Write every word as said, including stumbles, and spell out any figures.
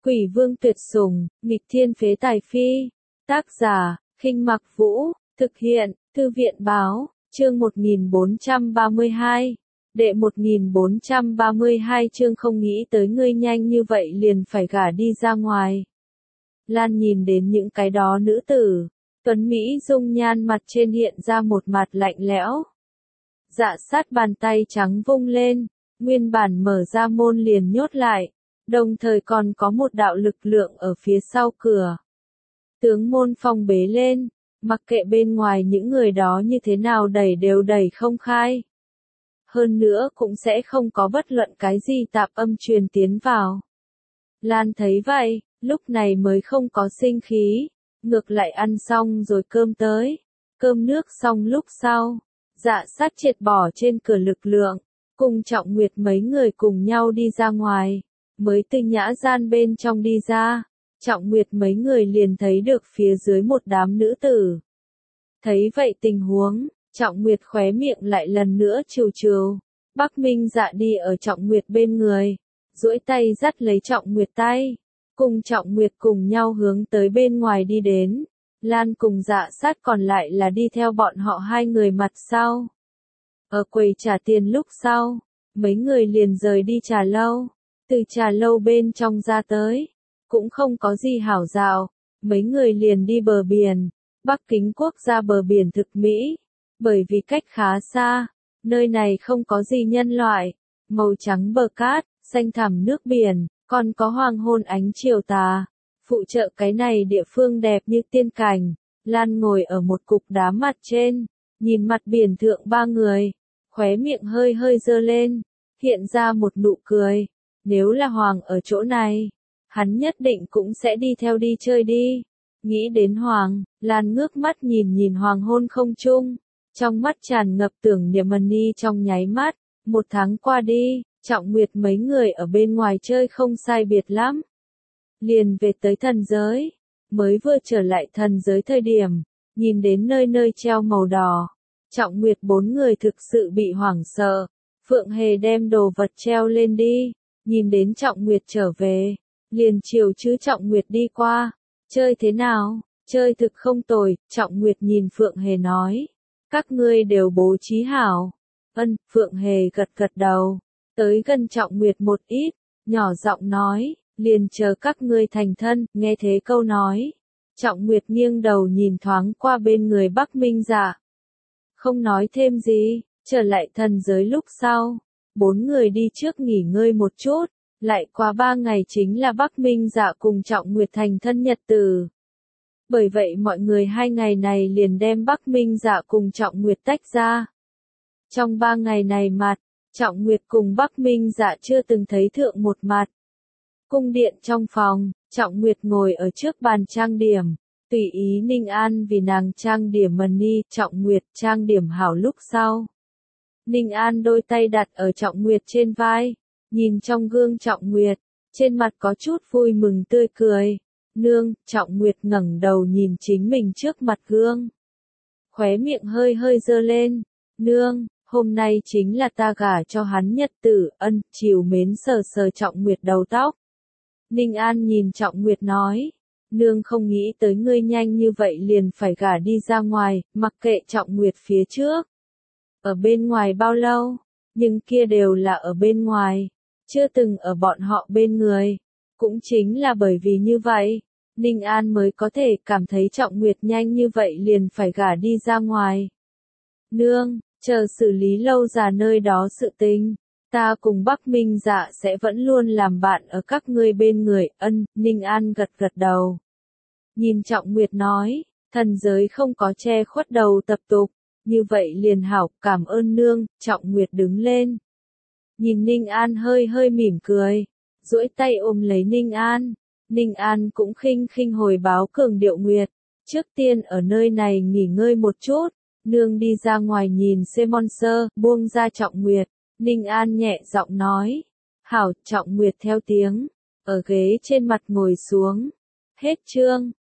Quỷ vương tuyệt sủng, nghịch thiên phế tài phi. Tác giả, Khinh Mặc Vũ, thực hiện, Thư viện báo, chương một nghìn bốn trăm ba mươi hai. Đệ một nghìn bốn trăm ba mươi hai chương không nghĩ tới ngươi nhanh như vậy liền phải gả đi ra ngoài. Lan nhìn đến những cái đó nữ tử, tuấn Mỹ dung nhan mặt trên hiện ra một mặt lạnh lẽo. Dạ sát bàn tay trắng vung lên, nguyên bản mở ra môn liền nhốt lại, đồng thời còn có một đạo lực lượng ở phía sau cửa. Tướng môn phong bế lên, mặc kệ bên ngoài những người đó như thế nào đẩy đều đẩy không khai. Hơn nữa cũng sẽ không có bất luận cái gì tạp âm truyền tiến vào. Lan thấy vậy, lúc này mới không có sinh khí, ngược lại ăn xong rồi cơm tới. Cơm nước xong lúc sau, dạ sát triệt bỏ trên cửa lực lượng, cùng Trọng Nguyệt mấy người cùng nhau đi ra ngoài, mới từ nhã gian bên trong đi ra. Trọng Nguyệt mấy người liền thấy được phía dưới một đám nữ tử. Thấy vậy tình huống, Trọng Nguyệt khóe miệng lại lần nữa trừ trừ. Bắc Minh Dạ đi ở Trọng Nguyệt bên người, duỗi tay dắt lấy Trọng Nguyệt tay, cùng Trọng Nguyệt cùng nhau hướng tới bên ngoài đi đến. Lan cùng Dạ sát còn lại là đi theo bọn họ hai người mặt sau. Ở quầy trả tiền lúc sau, mấy người liền rời đi trà lâu, từ trà lâu bên trong ra tới, cũng không có gì hảo dạo, mấy người liền đi bờ biển. Bắc Kính quốc gia bờ biển thực mỹ, bởi vì cách khá xa, nơi này không có gì nhân loại, màu trắng bờ cát, xanh thẳm nước biển, còn có hoàng hôn ánh chiều tà, phụ trợ cái này địa phương đẹp như tiên cảnh. Lan ngồi ở một cục đá mặt trên, nhìn mặt biển thượng ba người, khóe miệng hơi hơi dơ lên, hiện ra một nụ cười. Nếu là Hoàng ở chỗ này, hắn nhất định cũng sẽ đi theo đi chơi đi. Nghĩ đến Hoàng, Lan ngước mắt nhìn nhìn hoàng hôn không trung, trong mắt tràn ngập tưởng niệm Mani trong nháy mắt. Một tháng qua đi, Trọng Nguyệt mấy người ở bên ngoài chơi không sai biệt lắm. Liền về tới thần giới, mới vừa trở lại thần giới thời điểm, nhìn đến nơi nơi treo màu đỏ. Trọng Nguyệt bốn người thực sự bị hoảng sợ, Phượng Hề đem đồ vật treo lên đi, nhìn đến Trọng Nguyệt trở về, liền chiều chứ Trọng Nguyệt đi qua. Chơi thế nào? Chơi thực không tồi, Trọng Nguyệt nhìn Phượng Hề nói. Các ngươi đều bố trí hảo. Ân, Phượng Hề gật gật đầu, tới gần Trọng Nguyệt một ít, nhỏ giọng nói, liền chờ các ngươi thành thân. Nghe thế câu nói, Trọng Nguyệt nghiêng đầu nhìn thoáng qua bên người Bắc Minh Dạ. Không nói thêm gì, trở lại thần giới lúc sau, bốn người đi trước nghỉ ngơi một chút. Lại qua ba ngày chính là Bắc Minh Dạ cùng Trọng Nguyệt thành thân nhật tử. Bởi vậy mọi người hai ngày này liền đem Bắc Minh Dạ cùng Trọng Nguyệt tách ra. Trong ba ngày này mặt, Trọng Nguyệt cùng Bắc Minh Dạ chưa từng thấy thượng một mặt. Cung điện trong phòng, Trọng Nguyệt ngồi ở trước bàn trang điểm, tùy ý Ninh An vì nàng trang điểm Mani. Trọng Nguyệt trang điểm hảo lúc sau, Ninh An đôi tay đặt ở Trọng Nguyệt trên vai. Nhìn trong gương Trọng Nguyệt, trên mặt có chút vui mừng tươi cười. Nương, Trọng Nguyệt ngẩng đầu nhìn chính mình trước mặt gương. Khóe miệng hơi hơi dơ lên. Nương, hôm nay chính là ta gả cho hắn nhật tử. Ân, chiều mến sờ sờ Trọng Nguyệt đầu tóc. Ninh An nhìn Trọng Nguyệt nói. Nương không nghĩ tới ngươi nhanh như vậy liền phải gả đi ra ngoài, mặc kệ Trọng Nguyệt phía trước. Ở bên ngoài bao lâu, nhưng kia đều là ở bên ngoài. Chưa từng ở bọn họ bên người. Cũng chính là bởi vì như vậy, Ninh An mới có thể cảm thấy Trọng Nguyệt nhanh như vậy liền phải gả đi ra ngoài. Nương, chờ xử lý lâu già nơi đó sự tình, ta cùng Bắc Minh Dạ sẽ vẫn luôn làm bạn ở các ngươi bên người. Ân, Ninh An gật gật đầu. Nhìn Trọng Nguyệt nói, thần giới không có che khuất đầu tập tục, như vậy liền hảo, cảm ơn nương. Trọng Nguyệt đứng lên. Nhìn Ninh An hơi hơi mỉm cười, duỗi tay ôm lấy Ninh An. Ninh An cũng khinh khinh hồi báo cường điệu Nguyệt, trước tiên ở nơi này nghỉ ngơi một chút, nương đi ra ngoài nhìn xem monster. Buông ra Trọng Nguyệt, Ninh An nhẹ giọng nói. Hảo. Trọng Nguyệt theo tiếng, ở ghế trên mặt ngồi xuống. Hết chương.